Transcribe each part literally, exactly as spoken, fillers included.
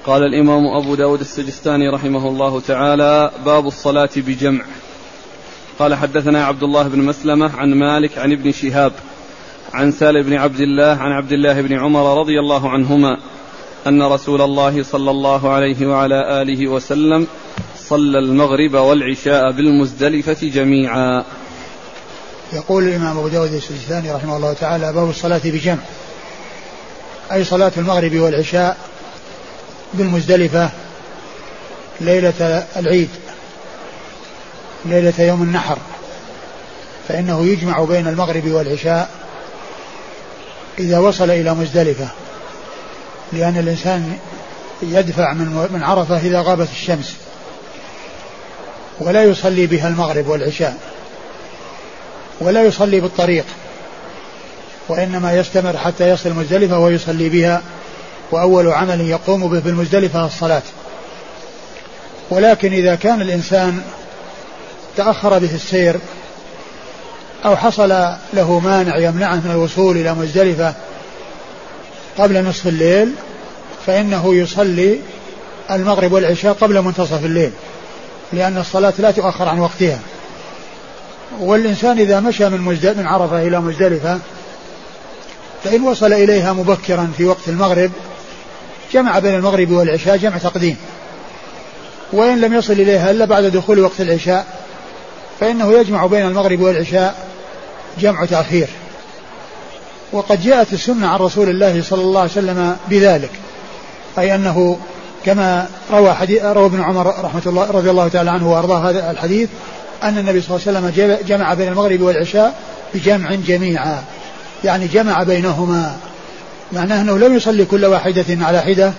قال الإمام أبو داود السجستاني رحمه الله تعالى: باب الصلاة بجمع. قال حدثنا عبد الله بن مسلمة عن مالك عن ابن شهاب عن سالم بن عبد الله عن عبد الله بن عمر رضي الله عنهما أن رسول الله صلى الله عليه وعلى آله وسلم صلى المغرب والعشاء بالمزدلفة جميعا. يقول الإمام أبو داود السجستاني رحمه الله تعالى: باب الصلاة بجمع، أي صلاة المغرب والعشاء بالمزدلفة ليلة العيد، ليلة يوم النحر، فإنه يجمع بين المغرب والعشاء إذا وصل إلى مزدلفة، لأن الإنسان يدفع من عرفة إذا غابت الشمس، ولا يصلي بها المغرب والعشاء، ولا يصلي بالطريق، وإنما يستمر حتى يصل مزدلفة ويصلي بها، وأول عمل يقوم به بالمزدلفة الصلاة. ولكن إذا كان الإنسان تأخر به السير أو حصل له مانع يمنعه من الوصول إلى مزدلفة قبل نصف الليل، فإنه يصلي المغرب والعشاء قبل منتصف الليل، لأن الصلاة لا تؤخر عن وقتها. والإنسان إذا مشى من, من عرفة إلى مزدلفة فإن وصل إليها مبكرا في وقت المغرب جمع بين المغرب والعشاء جمع تقديم، وإن لم يصل إليها إلا بعد دخول وقت العشاء فإنه يجمع بين المغرب والعشاء جمع تأخير. وقد جاءت السنة عن رسول الله صلى الله عليه وسلم بذلك، أي أنه كما روى, روى ابن عمر رحمة الله رضي الله تعالى عنه وأرضاه هذا الحديث أن النبي صلى الله عليه وسلم جمع بين المغرب والعشاء بجمع جميعا، يعني جمع بينهما، معناه أنه لم يصلي كل واحدة على حدة،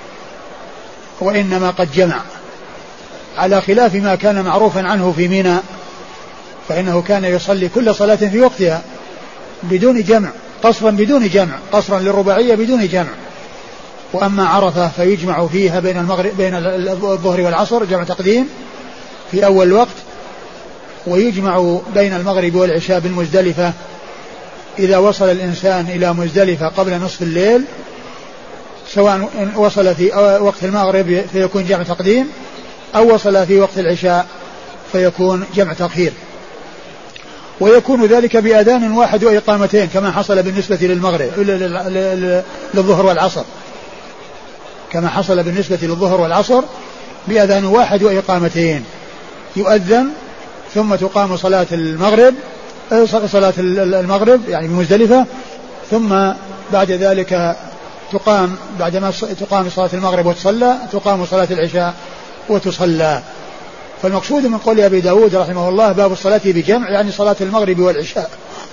وإنما قد جمع، على خلاف ما كان معروفا عنه في منى، فإنه كان يصلي كل صلاة في وقتها بدون جمع، قصرا بدون جمع، قصرا للرباعية بدون جمع. وأما عرفة فيجمع فيها بين المغرب بين الظهر والعصر جمع تقديم في أول وقت، ويجمع بين المغرب والعشاء بالمزدلفة إذا وصل الإنسان إلى مزدلفة قبل نصف الليل، سواء وصل في وقت المغرب فيكون جمع تقديم أو وصل في وقت العشاء فيكون جمع تأخير. ويكون ذلك بأذان واحد وإقامتين كما حصل بالنسبة للمغرب للظهر والعصر، كما حصل بالنسبة للظهر والعصر بأذان واحد وإقامتين، يؤذن ثم تقام صلاة المغرب صلاة المغرب يعني بمزدلفة، ثم بعد ذلك تقام بعدما تقام صلاة المغرب وتصلى تقام صلاة العشاء وتصلى. فالمقصود من قول أبي داود رحمه الله باب الصلاة بجمع، يعني صلاة المغرب والعشاء.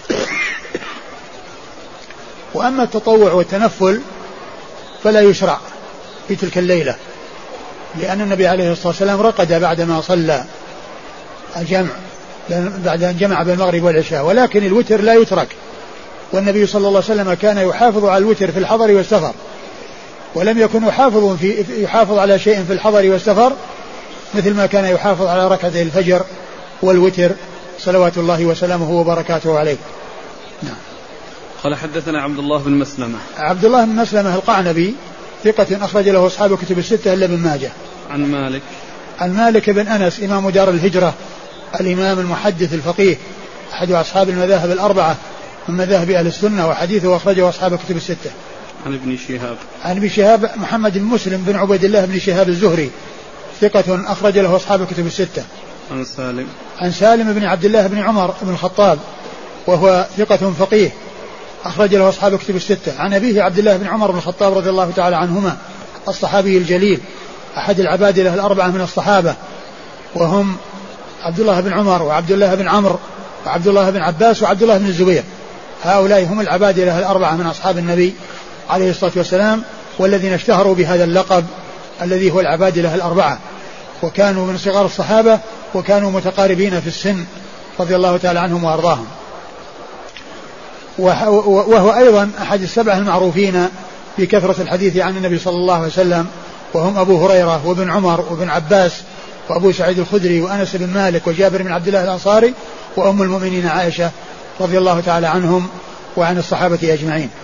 وأما التطوع والتنفل فلا يشرع في تلك الليلة، لأن النبي عليه الصلاة والسلام رقد بعدما صلى الجمع بعد أن جمع بين المغرب والعشاء، ولكن الوتر لا يترك، والنبي صلى الله عليه وسلم كان يحافظ على الوتر في الحضر والسفر، ولم يكن يحافظ, في يحافظ على شيء في الحضر والسفر مثل ما كان يحافظ على ركعتي الفجر والوتر صلوات الله وسلامه وبركاته عليه. نعم. قال حدثنا عبد الله بن مسلمة. عبد الله بن مسلمة القعنبي ثقة أخرج له أصحاب كتب الستة إلا ابن ماجه. عن مالك. عن مالك بن أنس إمام دار الهجرة الإمام المحدث الفقيه أحد أصحاب المذاهب الأربعة من مذاهب أهل السنة، وحديثه أخرجه أصحاب كتب الستة. عن ابن شهاب. عن ابن شهاب محمد بن مسلم بن عبيد الله بن شهاب الزهري ثقة أخرج له أصحاب الكتب الستة. عن سالم. عن سالم بن عبد الله بن عمر بن الخطاب وهو ثقة فقيه أخرج له أصحاب الكتب الستة. عن أبيه عبد الله بن عمر بن الخطاب رضي الله تعالى عنهما الصحابي الجليل أحد العبادلة الأربعة من الصحابة، وهم عبد الله بن عمر وعبد الله بن عمرو وعبد الله بن عباس وعبد الله بن الزبير، هؤلاء هم العبادلة الأربعة من أصحاب النبي عليه الصلاة والسلام، والذين اشتهروا بهذا اللقب الذي هو العبادلة الأربعة، وكانوا من صغار الصحابة وكانوا متقاربين في السن رضي الله تعالى عنهم وأرضاهم. وهو أيضا أحد السبعة المعروفين بكثرة الحديث عن النبي صلى الله عليه وسلم، وهم أبو هريرة وابن عمر وابن عباس وأبو سعيد الخدري وأنس بن مالك وجابر بن عبد الله الأنصاري وأم المؤمنين عائشة رضي الله تعالى عنهم وعن الصحابة أجمعين.